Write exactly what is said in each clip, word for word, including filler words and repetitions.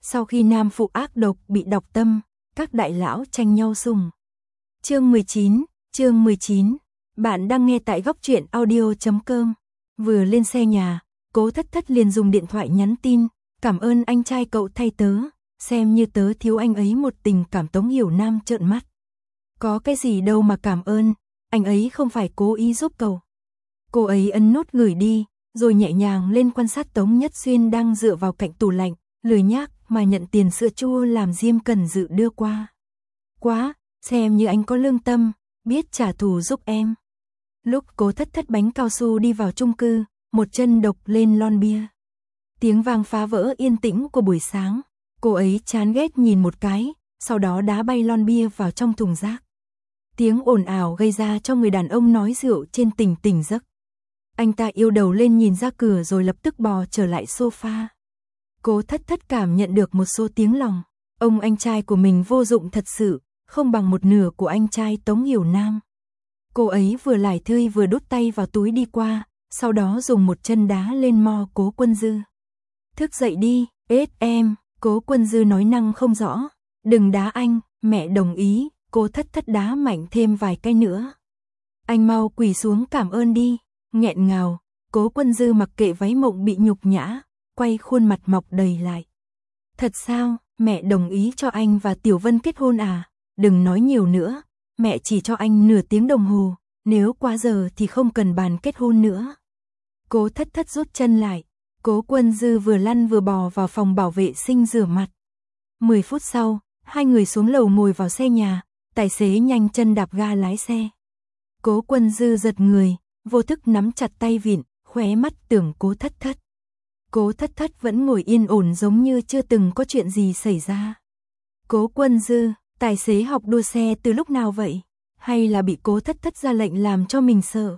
Sau khi nam phụ ác độc bị độc tâm, các đại lão tranh nhau sủng. Chương mười chín, chương mười chín. Bạn đang nghe tại góc truyện audio chấm com. Vừa lên xe nhà, Cố Thất Thất liền dùng điện thoại nhắn tin, cảm ơn anh trai cậu thay tớ, xem như tớ thiếu anh ấy một tình cảm. Tống Hiểu Nam trợn mắt. Có cái gì đâu mà cảm ơn, anh ấy không phải cố ý giúp cậu. Cô ấy ấn nút gửi đi, rồi nhẹ nhàng lên quan sát Tống Nhất Xuyên đang dựa vào cạnh tủ lạnh, lười nhác mà nhận tiền sữa chua làm Diêm Cần Dự đưa qua. Quá, xem như anh có lương tâm, biết trả thù giúp em. Lúc Cố Thất Thất bánh cao su đi vào chung cư, một chân độc lên lon bia. Tiếng vang phá vỡ yên tĩnh của buổi sáng, cô ấy chán ghét nhìn một cái, sau đó đá bay lon bia vào trong thùng rác. Tiếng ồn ào gây ra cho người đàn ông nói rượu trên tỉnh tỉnh giấc. Anh ta yêu đầu lên nhìn ra cửa rồi lập tức bò trở lại sofa. Cố Thất Thất cảm nhận được một số tiếng lòng. Ông anh trai của mình vô dụng thật sự, không bằng một nửa của anh trai Tống Hiểu Nam. Cô ấy vừa lải thươi vừa đút tay vào túi đi qua, sau đó dùng một chân đá lên mo Cố Quân Dư. Thức dậy đi, ết em, Cố Quân Dư nói năng không rõ. Đừng đá anh, mẹ đồng ý. Cố Thất Thất đá mạnh thêm vài cái nữa. Anh mau quỳ xuống cảm ơn đi. Nghẹn ngào, Cố Quân Dư mặc kệ váy mộng bị nhục nhã, quay khuôn mặt mọc đầy lại. Thật sao, mẹ đồng ý cho anh và Tiểu Vân kết hôn à? Đừng nói nhiều nữa, mẹ chỉ cho anh nửa tiếng đồng hồ, nếu quá giờ thì không cần bàn kết hôn nữa. Cố Thất Thất rút chân lại, Cố Quân Dư vừa lăn vừa bò vào phòng bảo vệ sinh rửa mặt. Mười phút sau, hai người xuống lầu ngồi vào xe nhà, tài xế nhanh chân đạp ga lái xe. Cố Quân Dư giật người, vô thức nắm chặt tay vịn, khóe mắt tưởng Cố Thất Thất. Cố Thất Thất vẫn ngồi yên ổn giống như chưa từng có chuyện gì xảy ra. Cố Quân Dư, tài xế học đua xe từ lúc nào vậy? Hay là bị Cố Thất Thất ra lệnh làm cho mình sợ?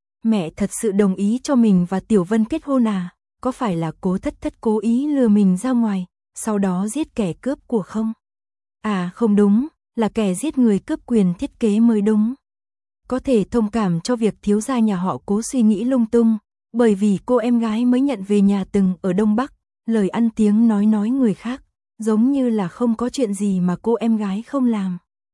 Mẹ thật sự đồng ý cho mình và Tiểu Vân kết hôn à? Có phải là Cố Thất Thất cố ý lừa mình ra ngoài, sau đó giết kẻ cướp của không? À không đúng, là kẻ giết người cướp quyền thiết kế mới đúng. Có thể thông cảm cho việc thiếu gia nhà họ Cố suy nghĩ lung tung, bởi vì cô em gái mới nhận về nhà từng ở Đông Bắc, lời ăn tiếng nói nói người khác, giống như là không có chuyện gì mà cô em gái không làm.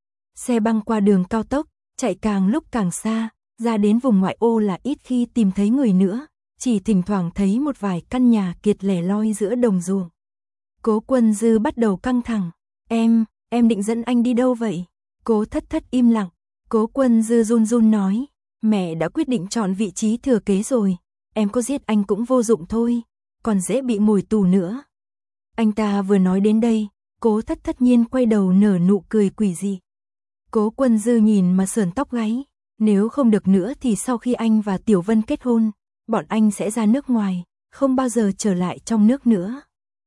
Xe băng qua đường cao tốc, chạy càng lúc càng xa, ra đến vùng ngoại ô là ít khi tìm thấy người nữa, chỉ thỉnh thoảng thấy một vài căn nhà kiệt lẻ loi giữa đồng ruộng. Cố Quân Dư bắt đầu căng thẳng, em, em định dẫn anh đi đâu vậy? Cố Thất Thất im lặng. Cố Quân Dư run run nói, mẹ đã quyết định chọn vị trí thừa kế rồi, em có giết anh cũng vô dụng thôi, còn dễ bị ngồi tù nữa. Anh ta vừa nói đến đây, Cố Thất Thất nhiên quay đầu nở nụ cười quỷ dị. Cố Quân Dư nhìn mà sởn tóc gáy, nếu không được nữa thì sau khi anh và Tiểu Vân kết hôn, bọn anh sẽ ra nước ngoài, không bao giờ trở lại trong nước nữa.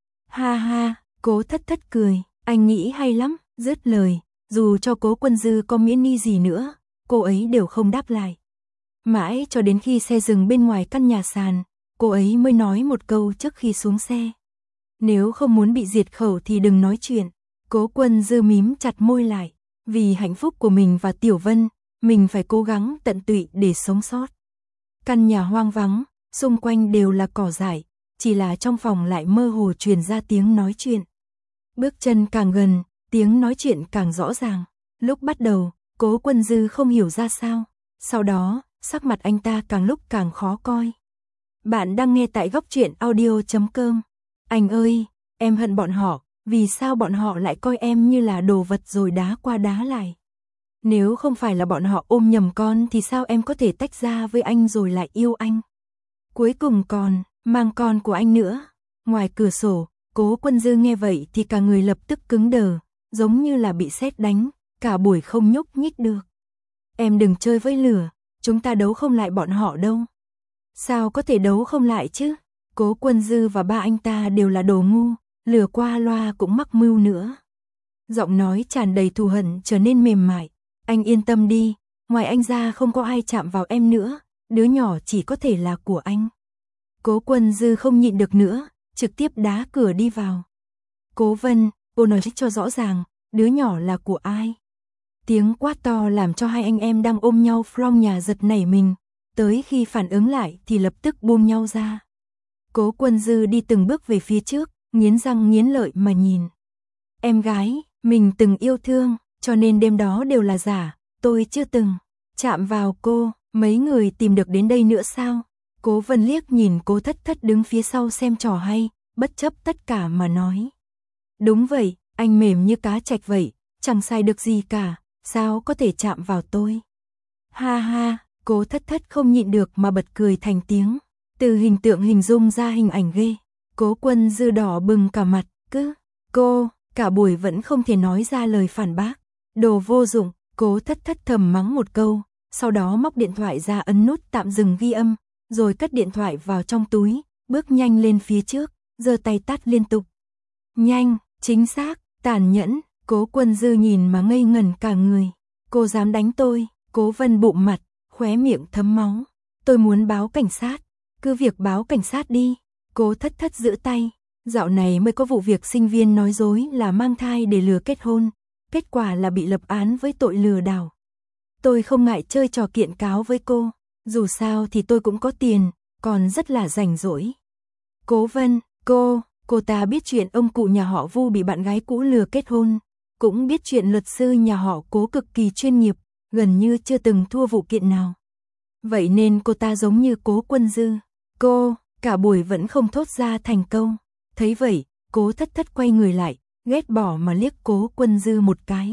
Ha ha, Cố Thất Thất cười, anh nghĩ hay lắm, dứt lời. Dù cho Cố Quân Dư có miễn ni gì nữa, cô ấy đều không đáp lại. Mãi cho đến khi xe dừng bên ngoài căn nhà sàn, cô ấy mới nói một câu trước khi xuống xe. Nếu không muốn bị diệt khẩu thì đừng nói chuyện. Cố Quân Dư mím chặt môi lại, vì hạnh phúc của mình và Tiểu Vân, mình phải cố gắng tận tụy để sống sót. Căn nhà hoang vắng, xung quanh đều là cỏ dại, chỉ là trong phòng lại mơ hồ truyền ra tiếng nói chuyện. Bước chân càng gần, tiếng nói chuyện càng rõ ràng. Lúc bắt đầu, Cố Quân Dư không hiểu ra sao. Sau đó, sắc mặt anh ta càng lúc càng khó coi. Bạn đang nghe tại góc truyện audio chấm com. Anh ơi, em hận bọn họ, vì sao bọn họ lại coi em như là đồ vật rồi đá qua đá lại? Nếu không phải là bọn họ ôm nhầm con thì sao em có thể tách ra với anh rồi lại yêu anh? Cuối cùng còn, mang con của anh nữa. Ngoài cửa sổ, Cố Quân Dư nghe vậy thì cả người lập tức cứng đờ, giống như là bị sét đánh, cả buổi không nhúc nhích được. Em đừng chơi với lửa, chúng ta đấu không lại bọn họ đâu. Sao có thể đấu không lại chứ? Cố Quân Dư và ba anh ta đều là đồ ngu, lừa qua loa cũng mắc mưu nữa. Giọng nói tràn đầy thù hận trở nên mềm mại. Anh yên tâm đi, ngoài anh ra không có ai chạm vào em nữa, đứa nhỏ chỉ có thể là của anh. Cố Quân Dư không nhịn được nữa, trực tiếp đá cửa đi vào. Cố Vân, cô nói cho rõ ràng, đứa nhỏ là của ai? Tiếng quát to làm cho hai anh em đang ôm nhau from nhà giật nảy mình, tới khi phản ứng lại thì lập tức buông nhau ra. Cố Quân Dư đi từng bước về phía trước, nghiến răng nghiến lợi mà nhìn. Em gái, mình từng yêu thương, cho nên đêm đó đều là giả, tôi chưa từng chạm vào cô, mấy người tìm được đến đây nữa sao? Cố Vân liếc nhìn Cố Thất Thất đứng phía sau xem trò hay, bất chấp tất cả mà nói. Đúng vậy, anh mềm như cá trạch vậy, chẳng sai được gì cả, sao có thể chạm vào tôi? Ha ha, Cố Thất Thất không nhịn được mà bật cười thành tiếng. Từ hình tượng hình dung ra hình ảnh ghê. Cố Quân Dư đỏ bừng cả mặt, cứ, cô, cả buổi vẫn không thể nói ra lời phản bác. Đồ vô dụng, Cố Thất Thất thầm mắng một câu, sau đó móc điện thoại ra ấn nút tạm dừng ghi âm, rồi cất điện thoại vào trong túi, bước nhanh lên phía trước, giơ tay tát liên tục. Nhanh, chính xác, tàn nhẫn, Cố Quân Dư nhìn mà ngây ngẩn cả người. Cô dám đánh tôi? Cố Vân bụng mặt, khóe miệng thấm máu. Tôi muốn báo cảnh sát. Cứ việc báo cảnh sát đi. Cố Thất Thất giữ tay. Dạo này mới có vụ việc sinh viên nói dối là mang thai để lừa kết hôn. Kết quả là bị lập án với tội lừa đảo. Tôi không ngại chơi trò kiện cáo với cô. Dù sao thì tôi cũng có tiền, còn rất là rảnh rỗi. Cố Vân, cô, cô ta biết chuyện ông cụ nhà họ Vu bị bạn gái cũ lừa kết hôn. Cũng biết chuyện luật sư nhà họ Cố cực kỳ chuyên nghiệp, gần như chưa từng thua vụ kiện nào. Vậy nên cô ta giống như Cố Quân Dư. Cô, cả buổi vẫn không thốt ra thành câu. Thấy vậy, Cố Thất Thất quay người lại, ghét bỏ mà liếc Cố Quân Dư một cái.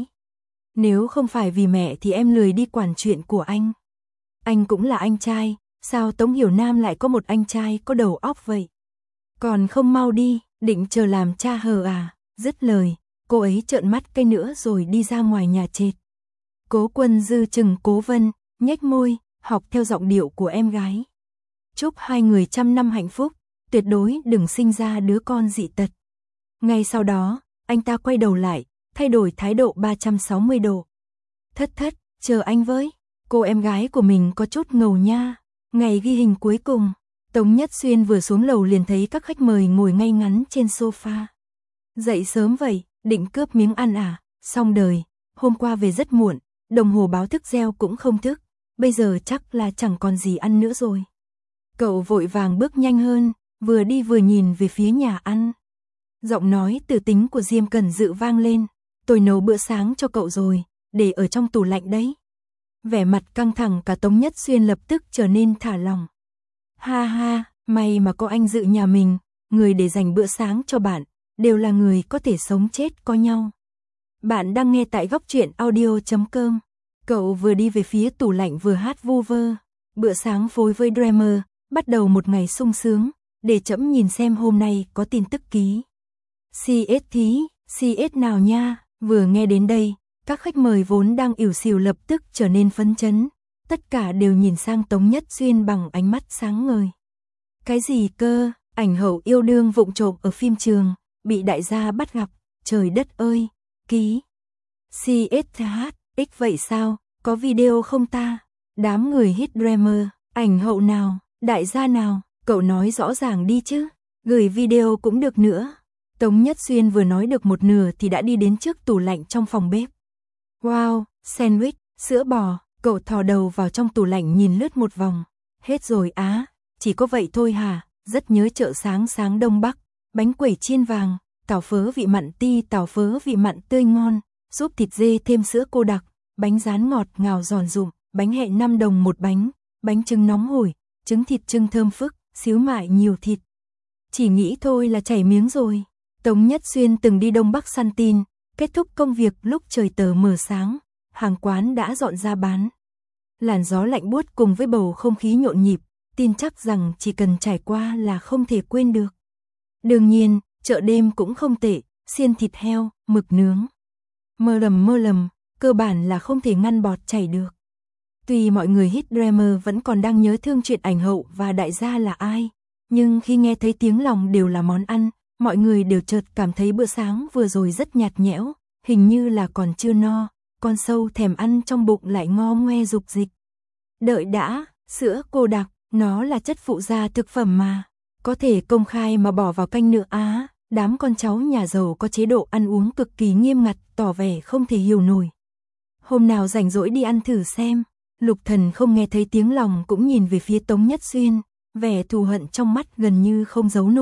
Nếu không phải vì mẹ thì em lười đi quản chuyện của anh. Anh cũng là anh trai, sao Tống Hiểu Nam lại có một anh trai có đầu óc vậy? Còn không mau đi, định chờ làm cha hờ à? Dứt lời, cô ấy trợn mắt cái nữa rồi đi ra ngoài nhà trệt. Cố Quân Dư chừng Cố Vân, nhếch môi, học theo giọng điệu của em gái. Chúc hai người trăm năm hạnh phúc, tuyệt đối đừng sinh ra đứa con dị tật. Ngay sau đó, anh ta quay đầu lại, thay đổi thái độ ba trăm sáu mươi độ. Thất Thất, chờ anh với. Cô em gái của mình có chút ngầu nha. Ngày ghi hình cuối cùng, Tống Nhất Xuyên vừa xuống lầu liền thấy các khách mời ngồi ngay ngắn trên sofa. Dậy sớm vậy, định cướp miếng ăn à? Xong đời, hôm qua về rất muộn, đồng hồ báo thức reo cũng không thức, bây giờ chắc là chẳng còn gì ăn nữa rồi. Cậu vội vàng bước nhanh hơn, vừa đi vừa nhìn về phía nhà ăn. Giọng nói từ tính của Diêm Cẩn Dự vang lên, tôi nấu bữa sáng cho cậu rồi, để ở trong tủ lạnh đấy. Vẻ mặt căng thẳng cả Tống Nhất Xuyên lập tức trở nên thả lỏng. Ha ha, may mà có anh Dự nhà mình, người để dành bữa sáng cho bạn, đều là người có thể sống chết có nhau. Bạn đang nghe tại góc truyện audio chấm com. Cậu vừa đi về phía tủ lạnh vừa hát vu vơ. Bữa sáng phối với Dreamer, bắt đầu một ngày sung sướng, để trẫm nhìn xem hôm nay có tin tức ký. xê ét thí, xê ét nào nha, vừa nghe đến đây, các khách mời vốn đang ỉu xìu lập tức trở nên phấn chấn, tất cả đều nhìn sang Tống Nhất Xuyên bằng ánh mắt sáng ngời. Cái gì cơ, ảnh hậu yêu đương vụng trộm ở phim trường, bị đại gia bắt gặp, trời đất ơi, ký. xê ét hát, x vậy sao, có video không ta? Đám người hit Dreamer, ảnh hậu nào, đại gia nào, cậu nói rõ ràng đi chứ, gửi video cũng được nữa. Tống Nhất Xuyên vừa nói được một nửa thì đã đi đến trước tủ lạnh trong phòng bếp. Wow, sandwich, sữa bò, cậu thò đầu vào trong tủ lạnh nhìn lướt một vòng. Hết rồi á, chỉ có vậy thôi hả, rất nhớ chợ sáng sáng Đông Bắc, bánh quẩy chiên vàng, tàu phớ vị mặn ti tàu phớ vị mặn tươi ngon, giúp thịt dê thêm sữa cô đặc, bánh rán ngọt ngào giòn rụm, bánh hẹ năm đồng một bánh, bánh trứng nóng hổi, trứng thịt trưng thơm phức, xíu mại nhiều thịt. Chỉ nghĩ thôi là chảy miếng rồi. Tống Nhất Xuyên từng đi Đông Bắc săn tin, kết thúc công việc lúc trời tờ mờ sáng, hàng quán đã dọn ra bán. Làn gió lạnh buốt cùng với bầu không khí nhộn nhịp, tin chắc rằng chỉ cần trải qua là không thể quên được. Đương nhiên, chợ đêm cũng không tệ, xiên thịt heo, mực nướng. Mơ lầm mơ lầm, cơ bản là không thể ngăn bọt chảy được. Tuy mọi người hit Dreamer vẫn còn đang nhớ thương chuyện ảnh hậu và đại gia là ai, nhưng khi nghe thấy tiếng lòng đều là món ăn, mọi người đều chợt cảm thấy bữa sáng vừa rồi rất nhạt nhẽo, hình như là còn chưa no, con sâu thèm ăn trong bụng lại ngo ngoe dục dịch. Đợi đã, sữa cô đặc, nó là chất phụ gia thực phẩm mà, có thể công khai mà bỏ vào canh nữa á, đám con cháu nhà giàu có chế độ ăn uống cực kỳ nghiêm ngặt, tỏ vẻ không thể hiểu nổi. Hôm nào rảnh rỗi đi ăn thử xem. Lục Thần không nghe thấy tiếng lòng cũng nhìn về phía Tống Nhất Xuyên, vẻ thù hận trong mắt gần như không giấu nổi,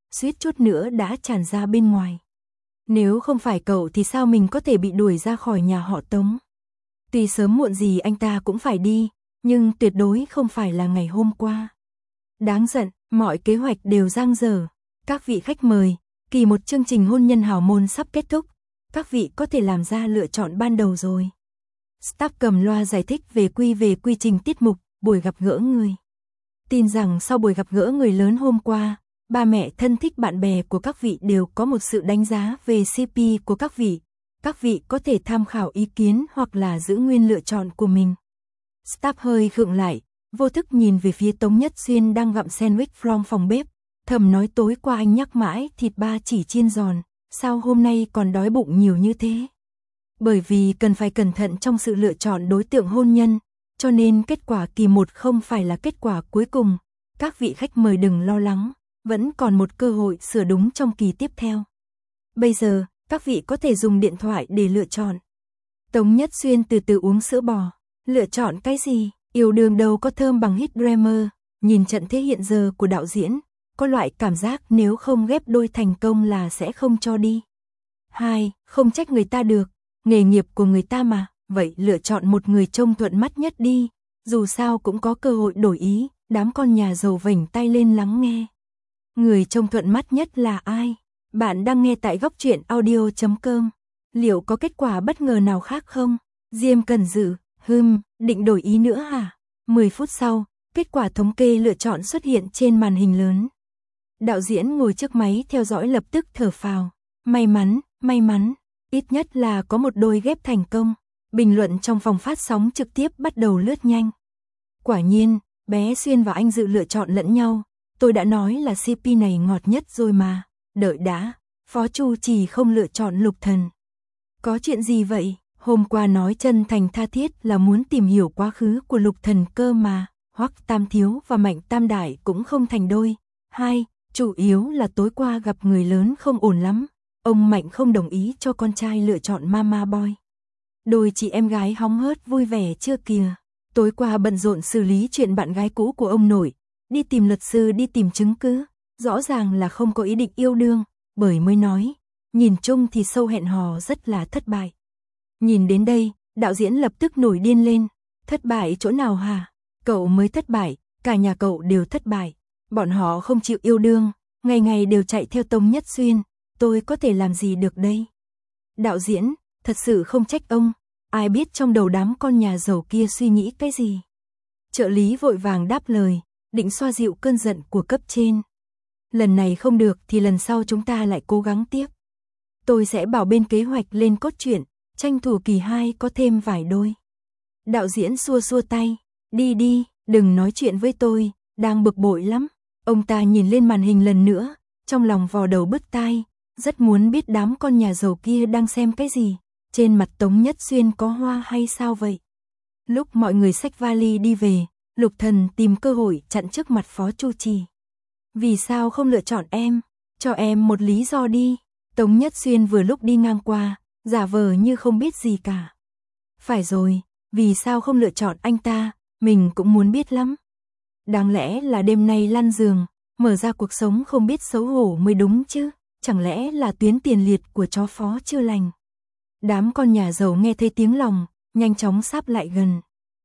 suýt chút nữa đã tràn ra bên ngoài. Nếu không phải cậu thì sao mình có thể bị đuổi ra khỏi nhà họ Tống? Tuy sớm muộn gì anh ta cũng phải đi, nhưng tuyệt đối không phải là ngày hôm qua. Đáng giận, mọi kế hoạch đều dang dở. Các vị khách mời, kỳ một chương trình hôn nhân hào môn sắp kết thúc. Các vị có thể làm ra lựa chọn ban đầu rồi. Staff cầm loa giải thích về quy về quy trình tiết mục, buổi gặp gỡ người. Tin rằng sau buổi gặp gỡ người lớn hôm qua, ba mẹ thân thích bạn bè của các vị đều có một sự đánh giá về xê pê của các vị. Các vị có thể tham khảo ý kiến hoặc là giữ nguyên lựa chọn của mình. Staff hơi khựng lại, vô thức nhìn về phía Tống Nhất Xuyên đang gặm sandwich from phòng bếp. Thầm nói tối qua anh nhắc mãi thịt ba chỉ chiên giòn, sao hôm nay còn đói bụng nhiều như thế? Bởi vì cần phải cẩn thận trong sự lựa chọn đối tượng hôn nhân, cho nên kết quả kỳ một không phải là kết quả cuối cùng. Các vị khách mời đừng lo lắng, vẫn còn một cơ hội sửa đúng trong kỳ tiếp theo. Bây giờ, các vị có thể dùng điện thoại để lựa chọn. Tống Nhất Xuyên từ từ uống sữa bò. Lựa chọn cái gì? Yêu đương đâu có thơm bằng hit Dreamer. Nhìn trận thế hiện giờ của đạo diễn, có loại cảm giác nếu không ghép đôi thành công là sẽ không cho đi. Hai, không trách người ta được, nghề nghiệp của người ta mà, vậy lựa chọn một người trông thuận mắt nhất đi, dù sao cũng có cơ hội đổi ý. Đám con nhà giàu vểnh tay lên lắng nghe. Người trông thuận mắt nhất là ai? Bạn đang nghe tại góc truyện audio chấm com. Liệu có kết quả bất ngờ nào khác không? Diêm Cần Dự, hừm, định đổi ý nữa hả? mười phút sau, kết quả thống kê lựa chọn xuất hiện trên màn hình lớn. Đạo diễn ngồi trước máy theo dõi lập tức thở phào. May mắn, may mắn, ít nhất là có một đôi ghép thành công. Bình luận trong phòng phát sóng trực tiếp bắt đầu lướt nhanh. Quả nhiên, bé Xuyên và anh Dự lựa chọn lẫn nhau. Tôi đã nói là xê pê này ngọt nhất rồi mà. Đợi đã, Phó Chu Trì không lựa chọn Lục Thần. Có chuyện gì vậy? Hôm qua nói chân thành tha thiết là muốn tìm hiểu quá khứ của Lục Thần cơ mà. Hoắc Tam Thiếu và Mạnh Tam Đại cũng không thành đôi. Hai, chủ yếu là tối qua gặp người lớn không ổn lắm. Ông Mạnh không đồng ý cho con trai lựa chọn Mama Boy. Đôi chị em gái hóng hớt vui vẻ chưa kìa. Tối qua bận rộn xử lý chuyện bạn gái cũ của ông nội. Đi tìm luật sư, đi tìm chứng cứ. Rõ ràng là không có ý định yêu đương. Bởi mới nói, nhìn chung thì sâu hẹn hò rất là thất bại. Nhìn đến đây, đạo diễn lập tức nổi điên lên. Thất bại chỗ nào hả? Cậu mới thất bại, cả nhà cậu đều thất bại. Bọn họ không chịu yêu đương, ngày ngày đều chạy theo Tống Nhất Xuyên. Tôi có thể làm gì được đây? Đạo diễn, thật sự không trách ông. Ai biết trong đầu đám con nhà giàu kia suy nghĩ cái gì? Trợ lý vội vàng đáp lời, định xoa dịu cơn giận của cấp trên. Lần này không được thì lần sau chúng ta lại cố gắng tiếp. Tôi sẽ bảo bên kế hoạch lên cốt truyện, tranh thủ kỳ hai có thêm vài đôi. Đạo diễn xua xua tay, đi đi, đừng nói chuyện với tôi, đang bực bội lắm. Ông ta nhìn lên màn hình lần nữa, trong lòng vò đầu bứt tai, rất muốn biết đám con nhà giàu kia đang xem cái gì. Trên mặt Tống Nhất Xuyên có hoa hay sao vậy? Lúc mọi người xách vali đi về, Lục Thần tìm cơ hội chặn trước mặt Phó Chu Trì. Vì sao không lựa chọn em? Cho em một lý do đi. Tống Nhất Xuyên vừa lúc đi ngang qua, giả vờ như không biết gì cả. Phải rồi, vì sao không lựa chọn anh ta? Mình cũng muốn biết lắm. Đáng lẽ là đêm nay lăn giường, mở ra cuộc sống không biết xấu hổ mới đúng chứ. Chẳng lẽ là tuyến tiền liệt của chó Phó chưa lành? Đám con nhà giàu nghe thấy tiếng lòng, nhanh chóng sáp lại gần.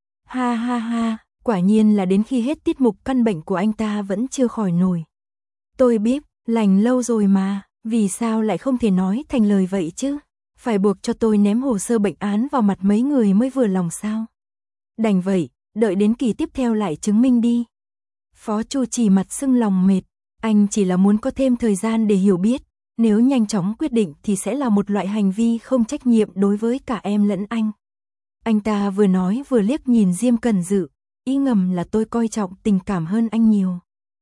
Ha ha ha, quả nhiên là đến khi hết tiết mục căn bệnh của anh ta vẫn chưa khỏi nổi. Tôi biết, lành lâu rồi mà, vì sao lại không thể nói thành lời vậy chứ? Phải buộc cho tôi ném hồ sơ bệnh án vào mặt mấy người mới vừa lòng sao? Đành vậy, đợi đến kỳ tiếp theo lại chứng minh đi. Phó Chu Trì mặt sưng lòng mệt, anh chỉ là muốn có thêm thời gian để hiểu biết. Nếu nhanh chóng quyết định thì sẽ là một loại hành vi không trách nhiệm đối với cả em lẫn anh. Anh ta vừa nói vừa liếc nhìn Diêm Cần Dự, ý ngầm là tôi coi trọng tình cảm hơn anh nhiều.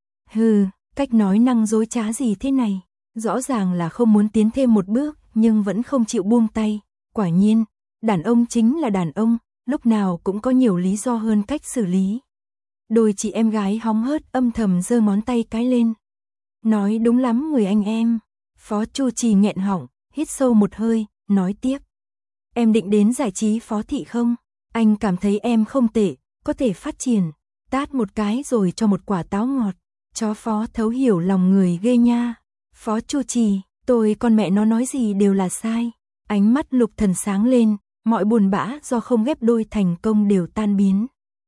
Hừ, cách nói năng dối trá gì thế này, rõ ràng là không muốn tiến thêm một bước nhưng vẫn không chịu buông tay. Quả nhiên, đàn ông chính là đàn ông, lúc nào cũng có nhiều lý do hơn cách xử lý. Đôi chị em gái hóng hớt âm thầm giơ ngón tay cái lên. Nói đúng lắm người anh em. Phó Chu Trì nghẹn họng, hít sâu một hơi, nói tiếp. Em định đến giải trí Phó thị không? Anh cảm thấy em không tệ, có thể phát triển. Tát một cái rồi cho một quả táo ngọt. Chó Phó thấu hiểu lòng người ghê nha. Phó Chu Trì, tôi con mẹ nó nói gì đều là sai. Ánh mắt Lục Thần sáng lên, mọi buồn bã do không ghép đôi thành công đều tan biến.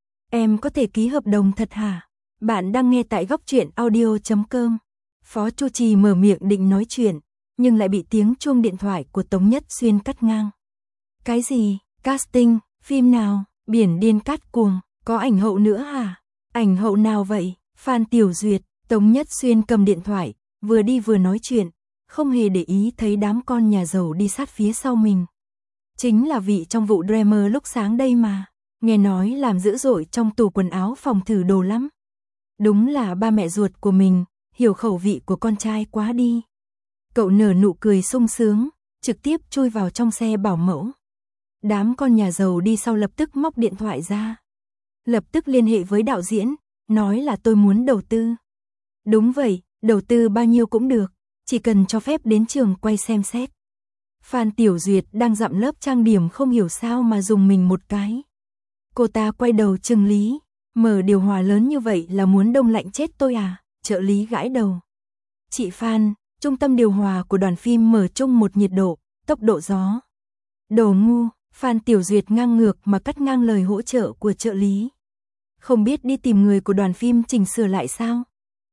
Em có thể ký hợp đồng thật hả? Bạn đang nghe tại góc truyện audio chấm com. Phó Chu Trì mở miệng định nói chuyện, nhưng lại bị tiếng chuông điện thoại của Tống Nhất Xuyên cắt ngang. Cái gì? Casting, phim nào? Biển điên cát cuồng, có ảnh hậu nữa hả? Ảnh hậu nào vậy? Phan Tiểu Duyệt. Tống Nhất Xuyên cầm điện thoại, vừa đi vừa nói chuyện, không hề để ý thấy đám con nhà giàu đi sát phía sau mình. Chính là vị trong vụ Dreamer lúc sáng đây mà, nghe nói làm dữ dội trong tủ quần áo phòng thử đồ lắm. Đúng là ba mẹ ruột của mình, hiểu khẩu vị của con trai quá đi. Cậu nở nụ cười sung sướng, trực tiếp chui vào trong xe bảo mẫu. Đám con nhà giàu đi sau lập tức móc điện thoại ra. Lập tức liên hệ với đạo diễn, nói là tôi muốn đầu tư. Đúng vậy, đầu tư bao nhiêu cũng được, chỉ cần cho phép đến trường quay xem xét. Phan Tiểu Duyệt đang dặm lớp trang điểm không hiểu sao mà dùng mình một cái. Cô ta quay đầu trừng lý, mở điều hòa lớn như vậy là muốn đông lạnh chết tôi à? Trợ lý gãi đầu. Chị Phan, trung tâm điều hòa của đoàn phim mở chung một nhiệt độ, tốc độ gió. Đồ ngu, Phan Tiểu Duyệt ngang ngược mà cắt ngang lời hỗ trợ của trợ lý. Không biết đi tìm người của đoàn phim chỉnh sửa lại sao?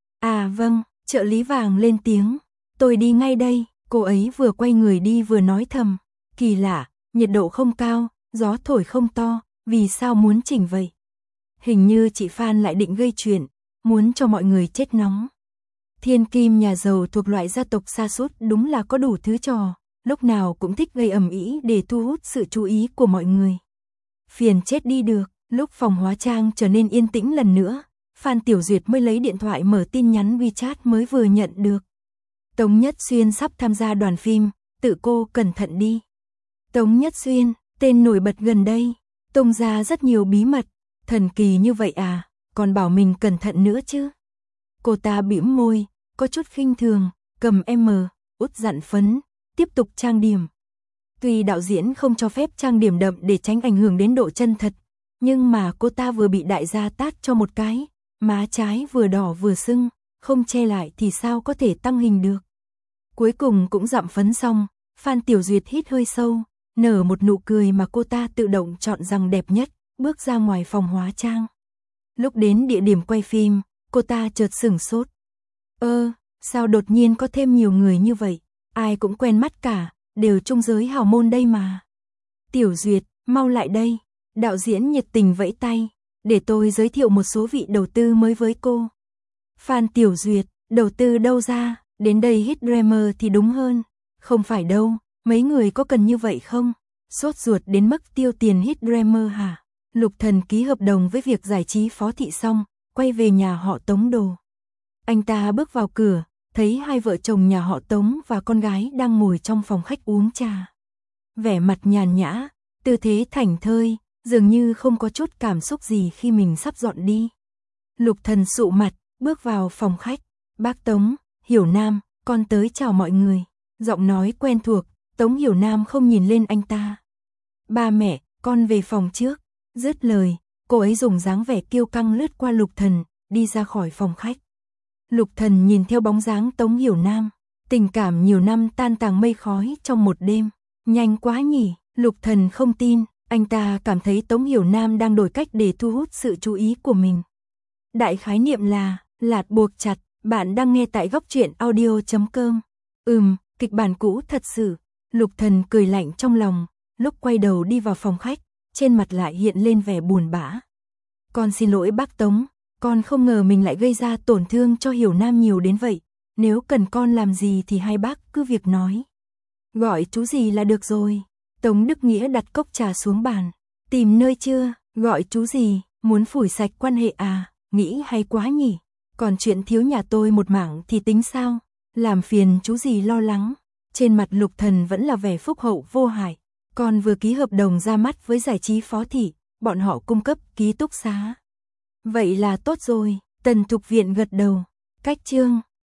À vâng, trợ lý vàng lên tiếng. Tôi đi ngay đây, cô ấy vừa quay người đi vừa nói thầm. Kỳ lạ, nhiệt độ không cao, gió thổi không to, vì sao muốn chỉnh vậy? Hình như chị Phan lại định gây chuyện, muốn cho mọi người chết nóng. Thiên kim nhà giàu thuộc loại gia tộc sa sút đúng là có đủ thứ trò, lúc nào cũng thích gây ầm ĩ để thu hút sự chú ý của mọi người. Phiền chết đi được, lúc phòng hóa trang trở nên yên tĩnh lần nữa, Phan Tiểu Duyệt mới lấy điện thoại mở tin nhắn WeChat mới vừa nhận được. Tống Nhất Xuyên sắp tham gia đoàn phim, tự cô cẩn thận đi. Tống Nhất Xuyên, tên nổi bật gần đây, tung ra rất nhiều bí mật, thần kỳ như vậy à, còn bảo mình cẩn thận nữa chứ. Cô ta bĩm môi, có chút khinh thường, cầm M, út dặn phấn, tiếp tục trang điểm. Tuy đạo diễn không cho phép trang điểm đậm để tránh ảnh hưởng đến độ chân thật, nhưng mà cô ta vừa bị đại gia tát cho một cái, má trái vừa đỏ vừa sưng, không che lại thì sao có thể tăng hình được. Cuối cùng cũng dặm phấn xong, Phan Tiểu Duyệt hít hơi sâu, nở một nụ cười mà cô ta tự động chọn rằng đẹp nhất, bước ra ngoài phòng hóa trang. Lúc đến địa điểm quay phim, cô ta chợt sửng sốt. Ơ, sao đột nhiên có thêm nhiều người như vậy, ai cũng quen mắt cả, đều trung giới hào môn đây mà. Tiểu Duyệt, mau lại đây, đạo diễn nhiệt tình vẫy tay, để tôi giới thiệu một số vị đầu tư mới với cô. Phan Tiểu Duyệt, đầu tư đâu ra, đến đây hit Dreamer thì đúng hơn. Không phải đâu, mấy người có cần như vậy không? Sốt ruột đến mức tiêu tiền hit Dreamer hả? Lục Thần ký hợp đồng với việc giải trí Phó Thị xong, quay về nhà họ Tống đồ. Anh ta bước vào cửa, thấy hai vợ chồng nhà họ Tống và con gái đang ngồi trong phòng khách uống trà. Vẻ mặt nhàn nhã, tư thế thảnh thơi, dường như không có chút cảm xúc gì khi mình sắp dọn đi. Lục Thần sụ mặt, bước vào phòng khách. Bác Tống, Hiểu Nam, con tới chào mọi người. Giọng nói quen thuộc, Tống Hiểu Nam không nhìn lên anh ta. Ba mẹ, con về phòng trước. Dứt lời, cô ấy dùng dáng vẻ kiêu căng lướt qua Lục Thần, đi ra khỏi phòng khách. Lục Thần nhìn theo bóng dáng Tống Hiểu Nam, tình cảm nhiều năm tan tàng mây khói trong một đêm. Nhanh quá nhỉ, Lục Thần không tin, anh ta cảm thấy Tống Hiểu Nam đang đổi cách để thu hút sự chú ý của mình. Đại khái niệm là, lạt buộc chặt, bạn đang nghe tại góc truyện audio chấm com. Ừm, kịch bản cũ thật sự. Lục Thần cười lạnh trong lòng, lúc quay đầu đi vào phòng khách, trên mặt lại hiện lên vẻ buồn bã. Con xin lỗi bác Tống, con không ngờ mình lại gây ra tổn thương cho Hiểu Nam nhiều đến vậy. Nếu cần con làm gì thì hai bác cứ việc nói. Gọi chú gì là được rồi. Tống Đức Nghĩa đặt cốc trà xuống bàn. Tìm nơi chưa, gọi chú gì, muốn phủi sạch quan hệ à, nghĩ hay quá nhỉ. Còn chuyện thiếu nhà tôi một mảng thì tính sao, làm phiền chú gì lo lắng. Trên mặt Lục Thần vẫn là vẻ phúc hậu vô hại. Con vừa ký hợp đồng ra mắt với giải trí Phó Thị, bọn họ cung cấp ký túc xá. Vậy là tốt rồi, Tần Thục Viện gật đầu. Cách chương